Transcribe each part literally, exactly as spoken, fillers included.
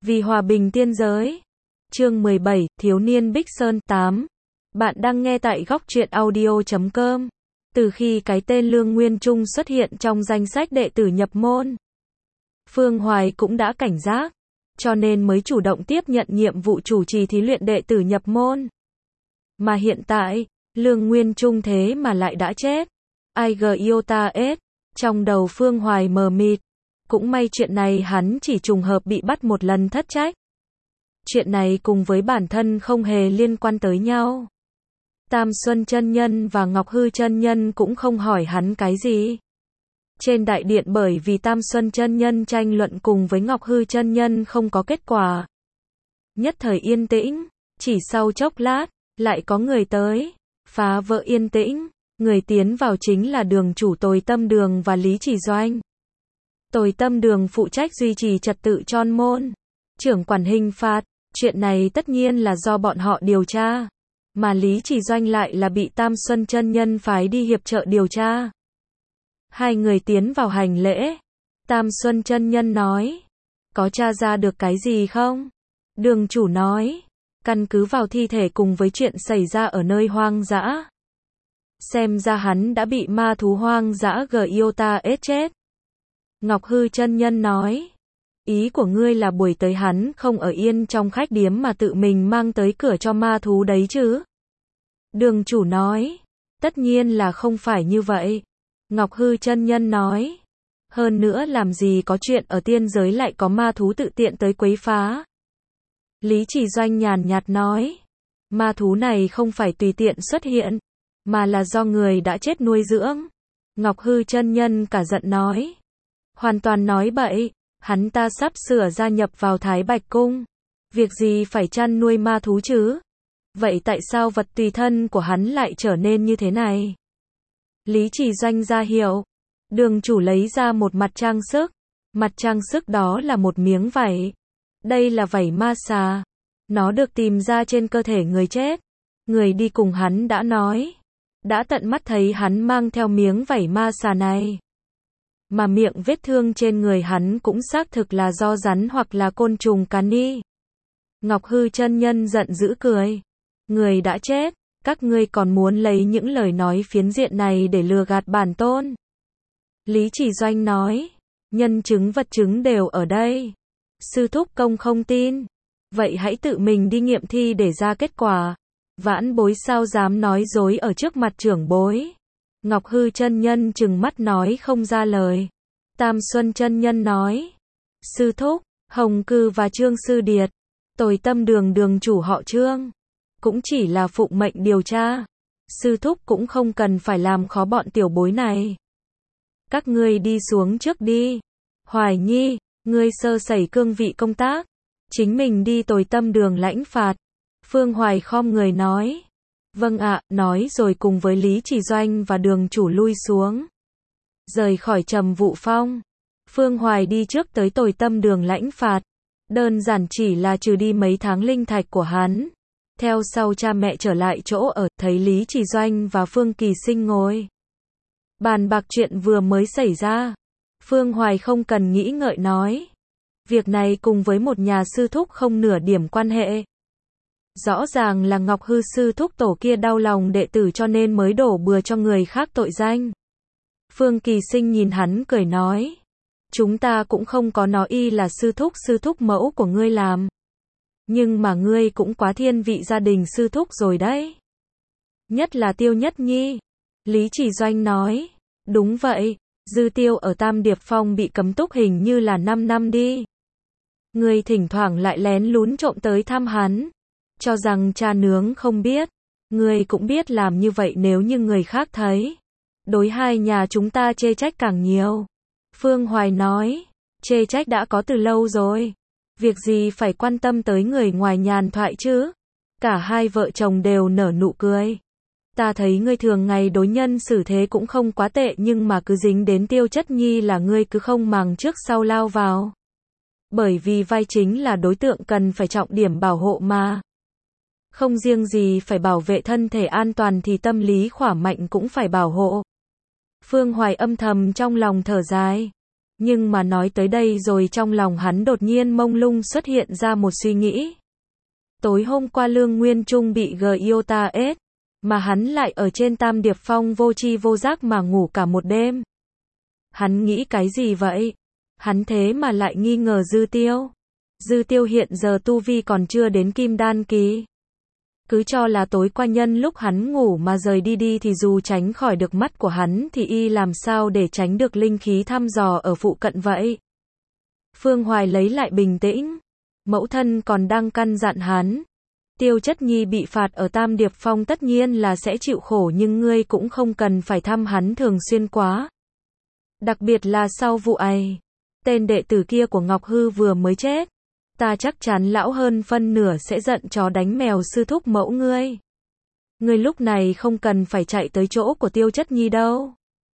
Vì hòa bình tiên giới. Chương mười bảy, Thiếu niên Bích Sơn tám. Bạn đang nghe tại góc truyện audio chấm com. Từ khi cái tên Lương Nguyên Trung xuất hiện trong danh sách đệ tử nhập môn, Phương Hoài cũng đã cảnh giác, cho nên mới chủ động tiếp nhận nhiệm vụ chủ trì thí luyện đệ tử nhập môn. Mà hiện tại, Lương Nguyên Trung thế mà lại đã chết. i giê iota s. Trong đầu Phương Hoài mờ mịt. Cũng may chuyện này hắn chỉ trùng hợp bị bắt một lần thất trách. Chuyện này cùng với bản thân không hề liên quan tới nhau. Tam Xuân chân nhân và Ngọc Hư chân nhân cũng không hỏi hắn cái gì. Trên đại điện bởi vì Tam Xuân chân nhân tranh luận cùng với Ngọc Hư chân nhân không có kết quả. Nhất thời yên tĩnh, chỉ sau chốc lát, lại có người tới, phá vỡ yên tĩnh. Người tiến vào chính là đường chủ Tồi Tâm Đường và Lý Chỉ Doanh. Tồi Tâm Đường phụ trách duy trì trật tự chon môn, trưởng quản hình phạt, chuyện này tất nhiên là do bọn họ điều tra, mà Lý Chỉ Doanh lại là bị Tam Xuân chân nhân phái đi hiệp trợ điều tra. Hai người tiến vào hành lễ. Tam Xuân chân nhân nói, có tra ra được cái gì không? Đường chủ nói, căn cứ vào thi thể cùng với chuyện xảy ra ở nơi hoang dã, xem ra hắn đã bị ma thú hoang dã Giota ết chết. Ngọc Hư chân nhân nói, ý của ngươi là buổi tới hắn không ở yên trong khách điếm mà tự mình mang tới cửa cho ma thú đấy chứ? Đường chủ nói, tất nhiên là không phải như vậy. Ngọc Hư chân nhân nói, hơn nữa làm gì có chuyện ở tiên giới lại có ma thú tự tiện tới quấy phá. Lý Chỉ Doanh nhàn nhạt nói, ma thú này không phải tùy tiện xuất hiện, mà là do người đã chết nuôi dưỡng. Ngọc Hư chân nhân cả giận nói, hoàn toàn nói bậy, hắn ta sắp sửa gia nhập vào Thái Bạch Cung, việc gì phải chăn nuôi ma thú chứ? Vậy tại sao vật tùy thân của hắn lại trở nên như thế này? Lý Chỉ Doanh ra hiệu, đường chủ lấy ra một mặt trang sức, mặt trang sức đó là một miếng vảy. Đây là vảy ma xà, nó được tìm ra trên cơ thể người chết. Người đi cùng hắn đã nói, đã tận mắt thấy hắn mang theo miếng vảy ma xà này. Mà miệng vết thương trên người hắn cũng xác thực là do rắn hoặc là côn trùng cắn đi. Ngọc Hư chân nhân giận dữ cười, người đã chết, các ngươi còn muốn lấy những lời nói phiến diện này để lừa gạt bản tôn. Lý Chỉ Doanh nói, nhân chứng vật chứng đều ở đây. Sư thúc công không tin, vậy hãy tự mình đi nghiệm thi để ra kết quả. Vãn bối sao dám nói dối ở trước mặt trưởng bối. Ngọc Hư chân nhân trừng mắt nói không ra lời. Tam Xuân chân nhân nói, sư thúc, Hồng Cư và Trương Sư Điệt, Tồi Tâm Đường đường chủ họ Trương, cũng chỉ là phụng mệnh điều tra. Sư thúc cũng không cần phải làm khó bọn tiểu bối này. Các ngươi đi xuống trước đi. Hoài Nhi, ngươi sơ sẩy cương vị công tác, chính mình đi Tồi Tâm Đường lãnh phạt. Phương Hoài khom người nói, vâng ạ, nói rồi cùng với Lý Chỉ Doanh và đường chủ lui xuống, rời khỏi Trầm Vụ Phong. Phương Hoài đi trước tới Tồi Tâm Đường lãnh phạt, đơn giản chỉ là trừ đi mấy tháng linh thạch của hắn. Theo sau cha mẹ trở lại chỗ ở, thấy Lý Chỉ Doanh và Phương Kỳ Sinh ngồi bàn bạc chuyện vừa mới xảy ra. Phương Hoài không cần nghĩ ngợi nói, việc này cùng với một nhà sư thúc không nửa điểm quan hệ. Rõ ràng là Ngọc Hư sư thúc tổ kia đau lòng đệ tử cho nên mới đổ bừa cho người khác tội danh. Phương Kỳ Sinh nhìn hắn cười nói, chúng ta cũng không có nói y là sư thúc sư thúc mẫu của ngươi làm. Nhưng mà ngươi cũng quá thiên vị gia đình sư thúc rồi đấy. Nhất là Tiêu Nhất Nhi. Lý Chỉ Doanh nói, đúng vậy, Dư Tiêu ở Tam Điệp Phong bị cấm túc hình như là năm năm đi. Ngươi thỉnh thoảng lại lén lún trộm tới thăm hắn, cho rằng cha nướng không biết. Ngươi cũng biết làm như vậy nếu như người khác thấy, đối hai nhà chúng ta chê trách càng nhiều. Phương Hoài nói, chê trách đã có từ lâu rồi, việc gì phải quan tâm tới người ngoài nhàn thoại chứ? Cả hai vợ chồng đều nở nụ cười. Ta thấy ngươi thường ngày đối nhân xử thế cũng không quá tệ, nhưng mà cứ dính đến Tiêu Chất Nhi là ngươi cứ không màng trước sau lao vào. Bởi vì vai chính là đối tượng cần phải trọng điểm bảo hộ mà. Không riêng gì phải bảo vệ thân thể an toàn thì tâm lý khỏe mạnh cũng phải bảo hộ. Phương Hoài âm thầm trong lòng thở dài. Nhưng mà nói tới đây rồi trong lòng hắn đột nhiên mông lung xuất hiện ra một suy nghĩ. Tối hôm qua Lương Nguyên Trung bị Giota ết, mà hắn lại ở trên Tam Điệp Phong vô tri vô giác mà ngủ cả một đêm. Hắn nghĩ cái gì vậy? Hắn thế mà lại nghi ngờ Dư Tiêu. Dư Tiêu hiện giờ tu vi còn chưa đến kim đan kỳ. Cứ cho là tối qua nhân lúc hắn ngủ mà rời đi đi thì dù tránh khỏi được mắt của hắn thì y làm sao để tránh được linh khí thăm dò ở phụ cận vậy? Phương Hoài lấy lại bình tĩnh. Mẫu thân còn đang căn dặn hắn. Tiêu Chất Nhi bị phạt ở Tam Điệp Phong tất nhiên là sẽ chịu khổ nhưng ngươi cũng không cần phải thăm hắn thường xuyên quá. Đặc biệt là sau vụ ấy. Tên đệ tử kia của Ngọc Hư vừa mới chết. Ta chắc chắn lão hơn phân nửa sẽ giận chó đánh mèo sư thúc mẫu ngươi. Ngươi lúc này không cần phải chạy tới chỗ của Tiêu Chất Nhi đâu.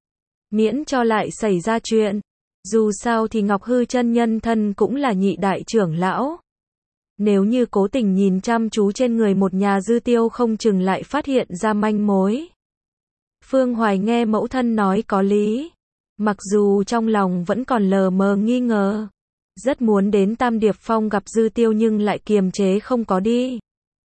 Miễn cho lại xảy ra chuyện. Dù sao thì Ngọc Hư chân nhân thân cũng là nhị đại trưởng lão. Nếu như cố tình nhìn chăm chú trên người một nhà Dư Tiêu không chừng lại phát hiện ra manh mối. Phương Hoài nghe mẫu thân nói có lý. Mặc dù trong lòng vẫn còn lờ mờ nghi ngờ. Rất muốn đến Tam Điệp Phong gặp Dư Tiêu nhưng lại kiềm chế không có đi.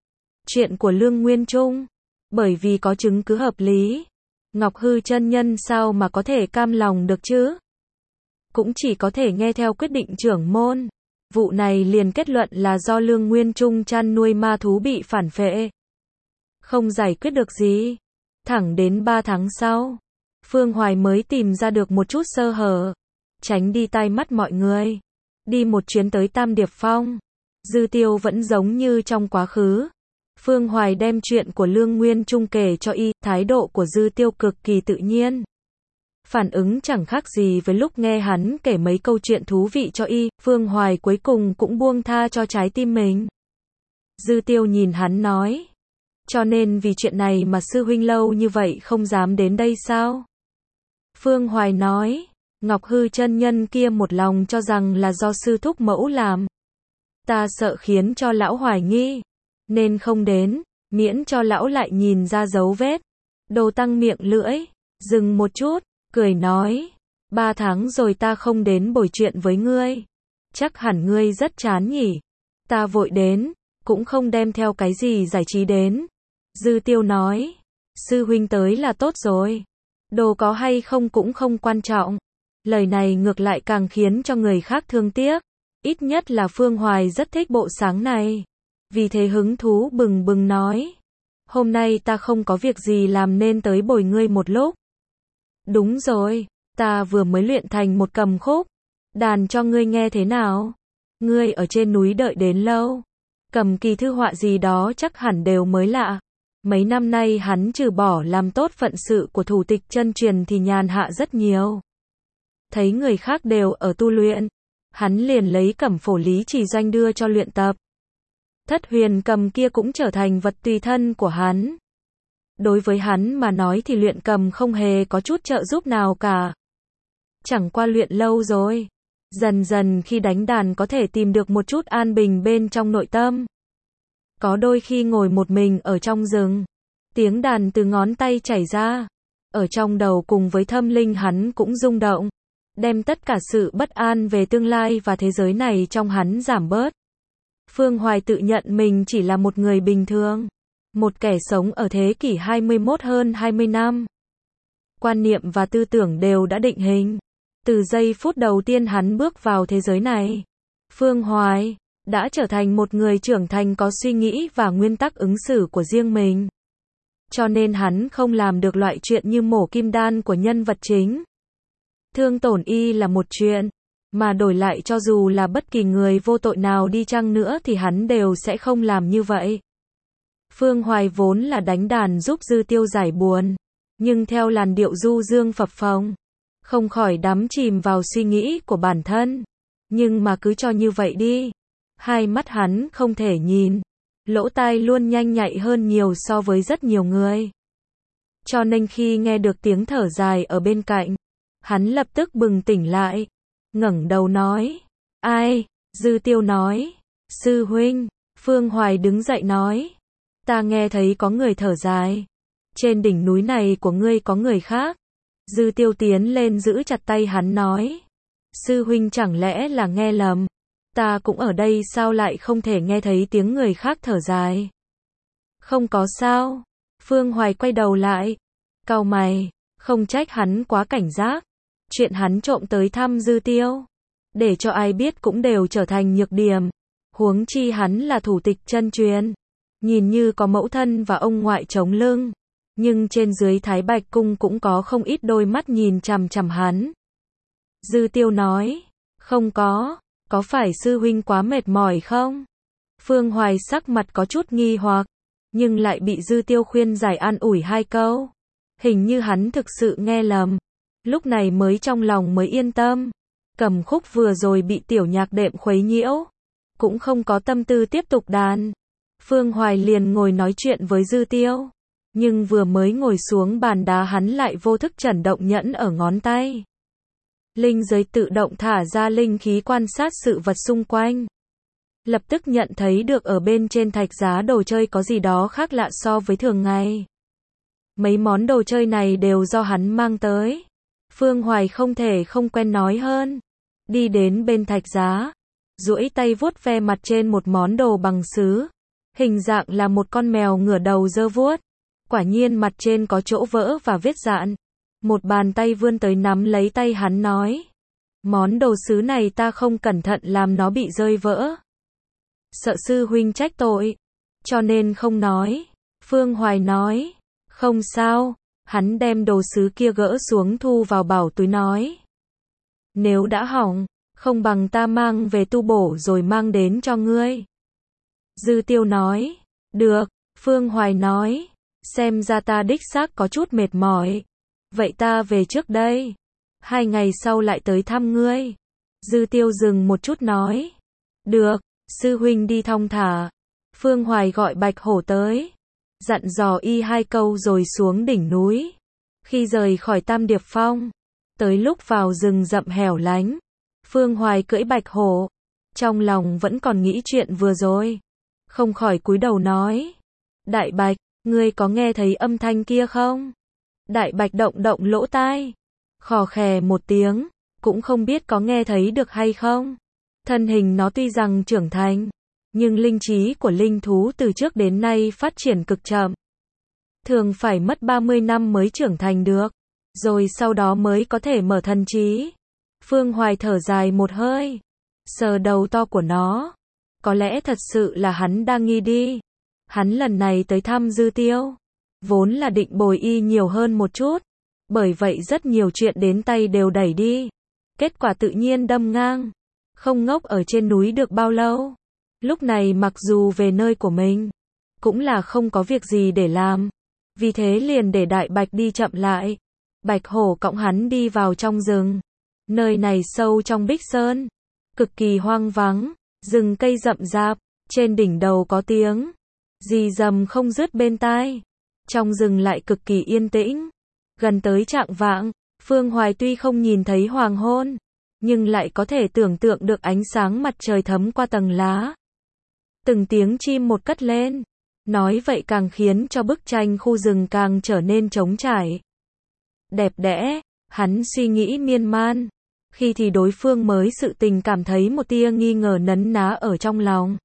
Chuyện của Lương Nguyên Trung. Bởi vì có chứng cứ hợp lý. Ngọc Hư chân nhân sao mà có thể cam lòng được chứ? Cũng chỉ có thể nghe theo quyết định trưởng môn. Vụ này liền kết luận là do Lương Nguyên Trung chăn nuôi ma thú bị phản phệ. Không giải quyết được gì. Thẳng đến ba tháng sau. Phương Hoài mới tìm ra được một chút sơ hở. Tránh đi tai mắt mọi người. Đi một chuyến tới Tam Điệp Phong. Dư Tiêu vẫn giống như trong quá khứ. Phương Hoài đem chuyện của Lương Nguyên Trung kể cho y. Thái độ của Dư Tiêu cực kỳ tự nhiên. Phản ứng chẳng khác gì với lúc nghe hắn kể mấy câu chuyện thú vị cho y. Phương Hoài cuối cùng cũng buông tha cho trái tim mình. Dư Tiêu nhìn hắn nói. Cho nên vì chuyện này mà sư huynh lâu như vậy không dám đến đây sao? Phương Hoài nói. Ngọc Hư chân nhân kia một lòng cho rằng là do sư thúc mẫu làm. Ta sợ khiến cho lão hoài nghi. Nên không đến. Miễn cho lão lại nhìn ra dấu vết. Đồ Tăng miệng lưỡi. Dừng một chút. Cười nói. Ba tháng rồi ta không đến bồi chuyện với ngươi. Chắc hẳn ngươi rất chán nhỉ. Ta vội đến. Cũng không đem theo cái gì giải trí đến. Dư Tiêu nói. Sư huynh tới là tốt rồi. Đồ có hay không cũng không quan trọng. Lời này ngược lại càng khiến cho người khác thương tiếc. Ít nhất là Phương Hoài rất thích bộ sáng này. Vì thế hứng thú bừng bừng nói. Hôm nay ta không có việc gì làm nên tới bồi ngươi một lúc. Đúng rồi, ta vừa mới luyện thành một cầm khúc. Đàn cho ngươi nghe thế nào? Ngươi ở trên núi đợi đến lâu. Cầm kỳ thư họa gì đó chắc hẳn đều mới lạ. Mấy năm nay hắn trừ bỏ làm tốt phận sự của thủ tịch chân truyền thì nhàn hạ rất nhiều. Thấy người khác đều ở tu luyện. Hắn liền lấy cẩm phổ lý chỉ doanh đưa cho luyện tập. Thất huyền cầm kia cũng trở thành vật tùy thân của hắn. Đối với hắn mà nói thì luyện cầm không hề có chút trợ giúp nào cả. Chẳng qua luyện lâu rồi. Dần dần khi đánh đàn có thể tìm được một chút an bình bên trong nội tâm. Có đôi khi ngồi một mình ở trong rừng. Tiếng đàn từ ngón tay chảy ra. Ở trong đầu cùng với tâm linh hắn cũng rung động. Đem tất cả sự bất an về tương lai và thế giới này trong hắn giảm bớt. Phương Hoài tự nhận mình chỉ là một người bình thường. Một kẻ sống ở thế kỷ hai mươi mốt hơn hai mươi năm. Quan niệm và tư tưởng đều đã định hình. Từ giây phút đầu tiên hắn bước vào thế giới này. Phương Hoài đã trở thành một người trưởng thành có suy nghĩ và nguyên tắc ứng xử của riêng mình. Cho nên hắn không làm được loại chuyện như mổ kim đan của nhân vật chính. Thương tổn y là một chuyện. Mà đổi lại cho dù là bất kỳ người vô tội nào đi chăng nữa thì hắn đều sẽ không làm như vậy. Phương Hoài vốn là đánh đàn giúp Dư Tiêu giải buồn. Nhưng theo làn điệu du dương phập phồng. Không khỏi đắm chìm vào suy nghĩ của bản thân. Nhưng mà cứ cho như vậy đi. Hai mắt hắn không thể nhìn. Lỗ tai luôn nhanh nhạy hơn nhiều so với rất nhiều người. Cho nên khi nghe được tiếng thở dài ở bên cạnh. Hắn lập tức bừng tỉnh lại. Ngẩng đầu nói. Ai? Dư Tiêu nói. Sư huynh. Phương Hoài đứng dậy nói. Ta nghe thấy có người thở dài. Trên đỉnh núi này của ngươi có người khác. Dư Tiêu tiến lên giữ chặt tay hắn nói. Sư huynh chẳng lẽ là nghe lầm? Ta cũng ở đây sao lại không thể nghe thấy tiếng người khác thở dài? Không có sao. Phương Hoài quay đầu lại. Cau mày, không trách hắn quá cảnh giác. Chuyện hắn trộm tới thăm Dư Tiêu, để cho ai biết cũng đều trở thành nhược điểm. Huống chi hắn là thủ tịch chân truyền, nhìn như có mẫu thân và ông ngoại chống lưng, nhưng trên dưới Thái Bạch Cung cũng có không ít đôi mắt nhìn chằm chằm hắn. Dư Tiêu nói, không có, có phải sư huynh quá mệt mỏi không? Phương Hoài sắc mặt có chút nghi hoặc, nhưng lại bị Dư Tiêu khuyên giải an ủi hai câu. Hình như hắn thực sự nghe lầm, lúc này mới trong lòng mới yên tâm. Cầm khúc vừa rồi bị tiểu nhạc đệm khuấy nhiễu, cũng không có tâm tư tiếp tục đàn. Phương Hoài liền ngồi nói chuyện với Dư Tiêu, nhưng vừa mới ngồi xuống bàn đá hắn lại vô thức chẩn động nhẫn ở ngón tay. Linh giới tự động thả ra linh khí quan sát sự vật xung quanh. Lập tức nhận thấy được ở bên trên thạch giá đồ chơi có gì đó khác lạ so với thường ngày. Mấy món đồ chơi này đều do hắn mang tới. Phương Hoài không thể không quen nói hơn. Đi đến bên thạch giá, duỗi tay vuốt ve mặt trên một món đồ bằng sứ. Hình dạng là một con mèo ngửa đầu giơ vuốt. Quả nhiên mặt trên có chỗ vỡ và vết dạn. Một bàn tay vươn tới nắm lấy tay hắn nói. Món đồ sứ này ta không cẩn thận làm nó bị rơi vỡ. Sợ sư huynh trách tội, cho nên không nói. Phương Hoài nói. Không sao. Hắn đem đồ sứ kia gỡ xuống thu vào bảo túi nói. Nếu đã hỏng, không bằng ta mang về tu bổ rồi mang đến cho ngươi. Dư Tiêu nói. Được. Phương Hoài nói. Xem ra ta đích xác có chút mệt mỏi. Vậy ta về trước đây. Hai ngày sau lại tới thăm ngươi. Dư Tiêu dừng một chút nói. Được. Sư huynh đi thong thả. Phương Hoài gọi Bạch Hổ tới, dặn dò y hai câu rồi xuống đỉnh núi. Khi rời khỏi Tam Điệp Phong, tới lúc vào rừng rậm hẻo lánh, Phương Hoài cưỡi Bạch Hổ, trong lòng vẫn còn nghĩ chuyện vừa rồi, không khỏi cúi đầu nói. Đại Bạch, ngươi có nghe thấy âm thanh kia không? Đại Bạch động động lỗ tai, khò khè một tiếng, cũng không biết có nghe thấy được hay không. Thân hình nó tuy rằng trưởng thành, nhưng linh trí của linh thú từ trước đến nay phát triển cực chậm. Thường phải mất ba mươi năm mới trưởng thành được, rồi sau đó mới có thể mở thần trí. Phương Hoài thở dài một hơi, sờ đầu to của nó. Có lẽ thật sự là hắn đang nghi đi. Hắn lần này tới thăm Dư Tiêu, vốn là định bồi y nhiều hơn một chút. Bởi vậy rất nhiều chuyện đến tay đều đẩy đi. Kết quả tự nhiên đâm ngang. Không ngốc ở trên núi được bao lâu. Lúc này mặc dù về nơi của mình, cũng là không có việc gì để làm. Vì thế liền để Đại Bạch đi chậm lại. Bạch Hổ cõng hắn đi vào trong rừng. Nơi này sâu trong Bích Sơn, cực kỳ hoang vắng, rừng cây rậm rạp, trên đỉnh đầu có tiếng rì rầm không dứt bên tai. Trong rừng lại cực kỳ yên tĩnh. Gần tới chạng vạng, Phương Hoài tuy không nhìn thấy hoàng hôn, nhưng lại có thể tưởng tượng được ánh sáng mặt trời thấm qua tầng lá. Từng tiếng chim một cất lên. Nói vậy càng khiến cho bức tranh khu rừng càng trở nên trống trải. Đẹp đẽ, hắn suy nghĩ miên man. Khi thì đối phương mới sự tình cảm thấy một tia nghi ngờ nấn ná ở trong lòng.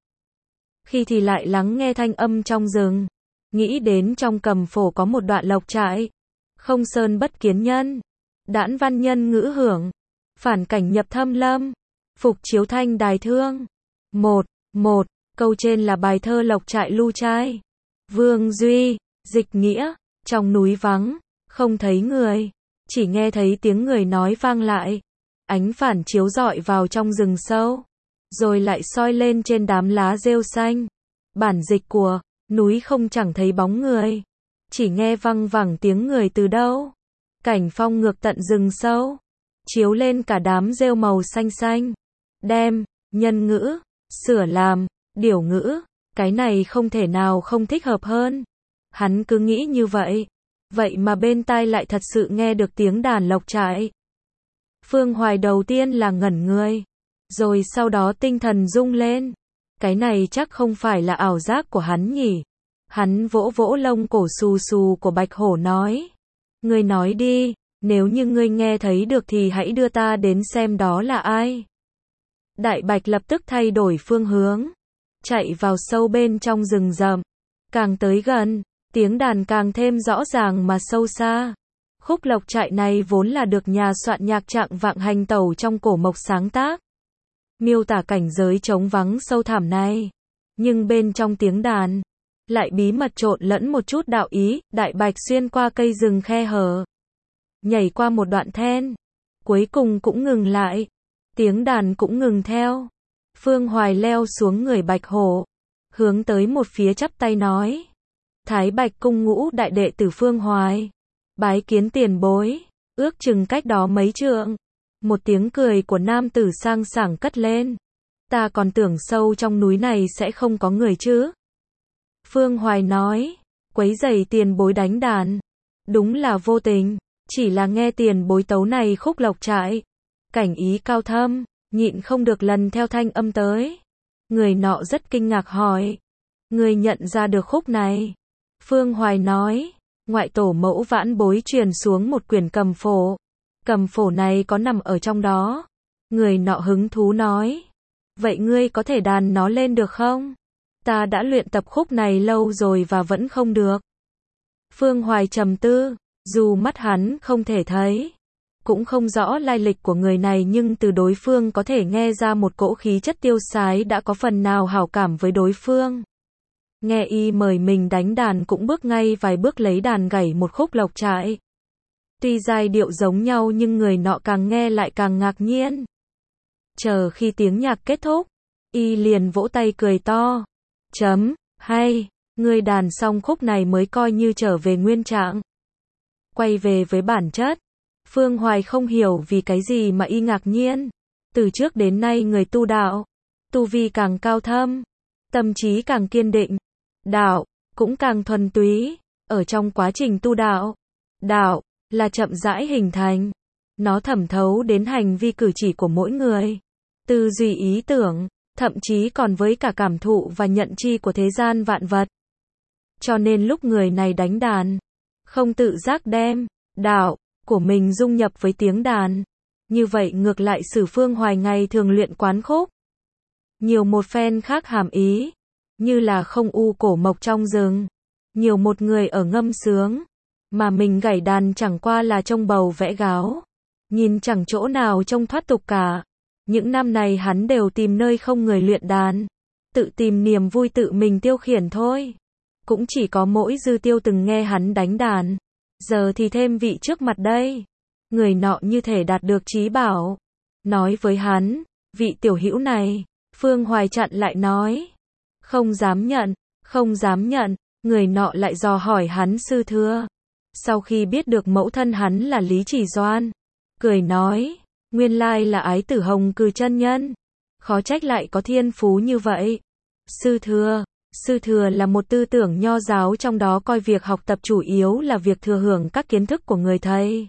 Khi thì lại lắng nghe thanh âm trong rừng. Nghĩ đến trong Cầm Phổ có một đoạn lộc trại. Không sơn bất kiến nhân. Đãn văn nhân ngữ hưởng. Phản cảnh nhập thâm lâm. Phục chiếu thanh đài thương. Một, một. Câu trên là bài thơ Lộc Trại Lưu Trai. Vương Duy, dịch nghĩa, trong núi vắng, không thấy người, chỉ nghe thấy tiếng người nói vang lại. Ánh phản chiếu rọi vào trong rừng sâu, rồi lại soi lên trên đám lá rêu xanh. Bản dịch của núi không chẳng thấy bóng người, chỉ nghe văng vẳng tiếng người từ đâu. Cảnh phong ngược tận rừng sâu, chiếu lên cả đám rêu màu xanh xanh. Đem nhân ngữ sửa làm điểu ngữ, cái này không thể nào không thích hợp hơn. Hắn cứ nghĩ như vậy, vậy mà bên tai lại thật sự nghe được tiếng đàn lộc trại. Phương Hoài đầu tiên là ngẩn người, rồi sau đó tinh thần rung lên. Cái này chắc không phải là ảo giác của hắn nhỉ. Hắn vỗ vỗ lông cổ xù xù của Bạch Hổ nói. Ngươi nói đi, Nếu như ngươi nghe thấy được thì hãy đưa ta đến xem đó là ai. Đại bạch lập tức thay đổi phương hướng, chạy vào sâu bên trong rừng rậm. Càng tới gần, tiếng đàn càng thêm rõ ràng mà sâu xa. Khúc lộc trại này vốn là được nhà soạn nhạc Trạng Vạng Hành Tẩu trong Cổ Mộc sáng tác, miêu tả cảnh giới trống vắng sâu thẳm này. Nhưng bên trong tiếng đàn, lại bí mật trộn lẫn một chút đạo ý. Đại bạch xuyên qua cây rừng khe hở, nhảy qua một đoạn then, cuối cùng cũng ngừng lại. Tiếng đàn cũng ngừng theo. Phương Hoài leo xuống người bạch hổ, hướng tới một phía chắp tay nói: Thái Bạch cung ngũ đại đệ tử Phương Hoài, bái kiến tiền bối. Ước chừng cách đó mấy trượng, một tiếng cười của nam tử sang sảng cất lên. Ta còn tưởng sâu trong núi này sẽ không có người chứ. Phương Hoài nói: Quấy rầy tiền bối đánh đàn, đúng là vô tình, chỉ là nghe tiền bối tấu này khúc lộc trại, cảnh ý cao thâm, nhịn không được lần theo thanh âm tới. Người nọ rất kinh ngạc hỏi: Người nhận ra được khúc này? Phương Hoài nói: Ngoại tổ mẫu vãn bối truyền xuống một quyển cầm phổ, cầm phổ này có nằm ở trong đó. Người nọ hứng thú nói: Vậy ngươi có thể đàn nó lên được không? Ta đã luyện tập khúc này lâu rồi và vẫn không được. Phương Hoài trầm tư, dù mắt hắn không thể thấy, cũng không rõ lai lịch của người này, nhưng từ đối phương có thể nghe ra một cỗ khí chất tiêu sái, đã có phần nào hảo cảm với đối phương. Nghe y mời mình đánh đàn cũng bước ngay vài bước lấy đàn gảy một khúc lộc trại. Tuy giai điệu giống nhau nhưng người nọ càng nghe lại càng ngạc nhiên. Chờ khi tiếng nhạc kết thúc, y liền vỗ tay cười to: Chấm, hay, ngươi đàn xong khúc này mới coi như trở về nguyên trạng. Quay về với bản chất, Phương Hoài không hiểu vì cái gì mà y ngạc nhiên. Từ trước đến nay người tu đạo, tu vi càng cao thâm, tâm trí càng kiên định, đạo cũng càng thuần túy. Ở trong quá trình tu đạo, đạo là chậm rãi hình thành, nó thẩm thấu đến hành vi cử chỉ của mỗi người, tư duy ý tưởng, thậm chí còn với cả cảm thụ và nhận chi của thế gian vạn vật. Cho nên lúc người này đánh đàn, không tự giác đem đạo của mình dung nhập với tiếng đàn. Như vậy ngược lại Sử Phương Hoài ngày thường luyện quán khúc, nhiều một phen khác hàm ý, như là không u cổ mộc trong rừng, nhiều một người ở ngâm sướng, mà mình gảy đàn chẳng qua là trông bầu vẽ gáo, nhìn chẳng chỗ nào trông thoát tục cả. Những năm này hắn đều tìm nơi không người luyện đàn, tự tìm niềm vui tự mình tiêu khiển thôi. Cũng chỉ có mỗi Dư Tiêu từng nghe hắn đánh đàn, giờ thì thêm vị trước mặt đây. Người nọ như thể đạt được trí bảo, nói với hắn: Vị tiểu hữu này. Phương Hoài chặn lại nói: Không dám nhận, không dám nhận. Người nọ lại dò hỏi hắn sư thưa. Sau khi biết được mẫu thân hắn là Lý Chỉ Doan, cười nói: Nguyên lai là ái tử Hồng Cừ chân nhân, khó trách lại có thiên phú như vậy. Sư thưa, sư thừa là một tư tưởng nho giáo, trong đó coi việc học tập chủ yếu là việc thừa hưởng các kiến thức của người thầy.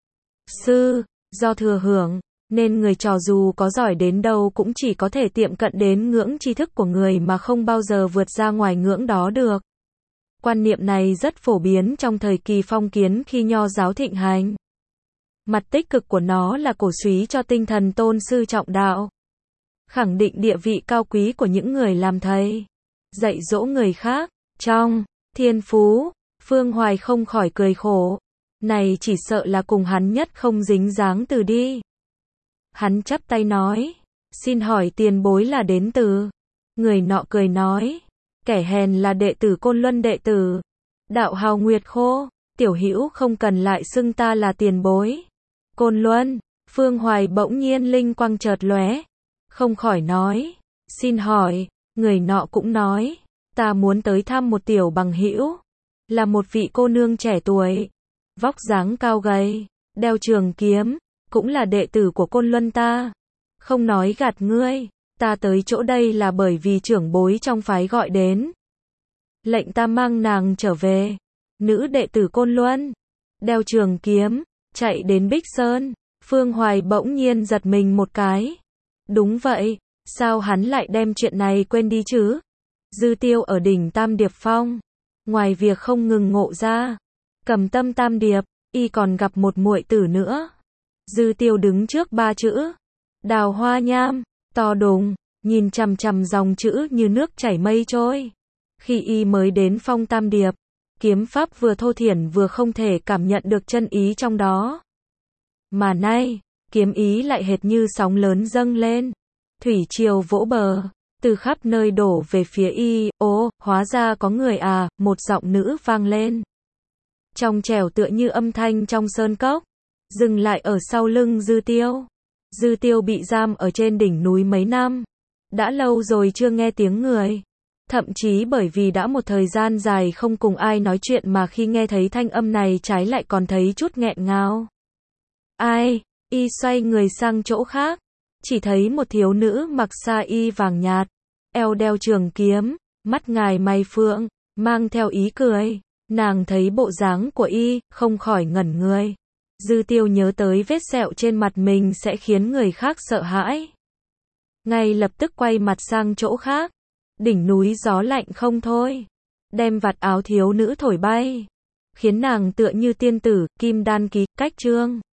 Sư, do thừa hưởng, nên người trò dù có giỏi đến đâu cũng chỉ có thể tiệm cận đến ngưỡng tri thức của người mà không bao giờ vượt ra ngoài ngưỡng đó được. Quan niệm này rất phổ biến trong thời kỳ phong kiến khi nho giáo thịnh hành. Mặt tích cực của nó là cổ suý cho tinh thần tôn sư trọng đạo, khẳng định địa vị cao quý của những người làm thầy, dạy dỗ người khác. Trong thiên phú, Phương Hoài không khỏi cười khổ, này chỉ sợ là cùng hắn nhất không dính dáng từ đi. Hắn chắp tay nói: Xin hỏi tiền bối là đến từ? Người nọ cười nói: Kẻ hèn là đệ tử Côn Luân đệ tử, đạo hào Nguyệt Khô. Tiểu hữu không cần lại xưng ta là tiền bối. Côn Luân. Phương Hoài bỗng nhiên linh quang chợt lóe, không khỏi nói: Xin hỏi. Người nọ cũng nói: Ta muốn tới thăm một tiểu bằng hữu, là một vị cô nương trẻ tuổi, vóc dáng cao gầy, đeo trường kiếm, cũng là đệ tử của Côn Luân ta. Không nói gạt ngươi, ta tới chỗ đây là bởi vì trưởng bối trong phái gọi đến, lệnh ta mang nàng trở về. Nữ đệ tử Côn Luân, đeo trường kiếm, chạy đến Bích Sơn. Phương Hoài bỗng nhiên giật mình một cái. Đúng vậy, sao hắn lại đem chuyện này quên đi chứ? Dư Tiêu ở đỉnh Tam Điệp Phong, ngoài việc không ngừng ngộ ra cầm tâm Tam Điệp, y còn gặp một muội tử nữa. Dư Tiêu đứng trước ba chữ Đào Hoa Nham, to đùng, nhìn chằm chằm dòng chữ như nước chảy mây trôi. Khi y mới đến Phong Tam Điệp, kiếm pháp vừa thô thiển vừa không thể cảm nhận được chân ý trong đó. Mà nay, kiếm ý lại hệt như sóng lớn dâng lên, thủy triều vỗ bờ, từ khắp nơi đổ về phía y. Ồ, hóa ra có người à, một giọng nữ vang lên. Trong trẻo tựa như âm thanh trong sơn cốc, dừng lại ở sau lưng Dư Tiêu. Dư Tiêu bị giam ở trên đỉnh núi mấy năm, đã lâu rồi chưa nghe tiếng người. Thậm chí bởi vì đã một thời gian dài không cùng ai nói chuyện mà khi nghe thấy thanh âm này trái lại còn thấy chút nghẹn ngào. Ai? Y xoay người sang chỗ khác, chỉ thấy một thiếu nữ mặc sa y vàng nhạt, eo đeo trường kiếm, mắt ngài mày phượng, mang theo ý cười. Nàng thấy bộ dáng của y, không khỏi ngẩn người. Dư Tiêu nhớ tới vết sẹo trên mặt mình sẽ khiến người khác sợ hãi. Ngay lập tức quay mặt sang chỗ khác. Đỉnh núi gió lạnh không thôi, đem vạt áo thiếu nữ thổi bay, khiến nàng tựa như tiên tử. Kim Đan ký, cách chương